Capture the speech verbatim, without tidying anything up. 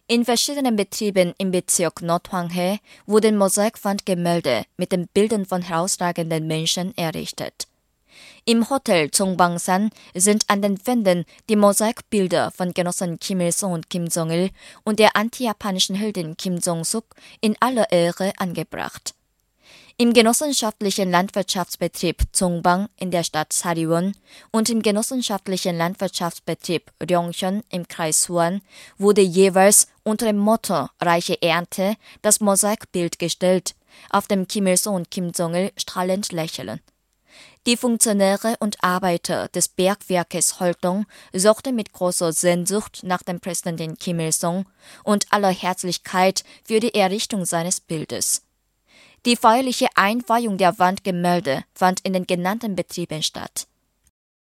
In verschiedenen Betrieben im Bezirk Nordhwanghae wurden Mosaikwandgemälde mit den Bildern von herausragenden Menschen errichtet. Im Hotel Zongbangsan sind an den Wänden die Mosaikbilder von Genossen Kim Il-sung und Kim Jong-il und der antijapanischen Heldin Kim Jong-suk in aller Ehre angebracht. Im genossenschaftlichen Landwirtschaftsbetrieb Zongbang in der Stadt Sariwon und im genossenschaftlichen Landwirtschaftsbetrieb Ryonghyun im Kreis Suwon wurde jeweils unter dem Motto Reiche Ernte das Mosaikbild gestellt, auf dem Kim Il-sung und Kim Jong-il strahlend lächeln. Die Funktionäre und Arbeiter des Bergwerkes Holtong sorgten mit großer Sehnsucht nach dem Präsidenten Kim Il-sung und aller Herzlichkeit für die Errichtung seines Bildes. Die feierliche Einweihung der Wandgemälde fand in den genannten Betrieben statt.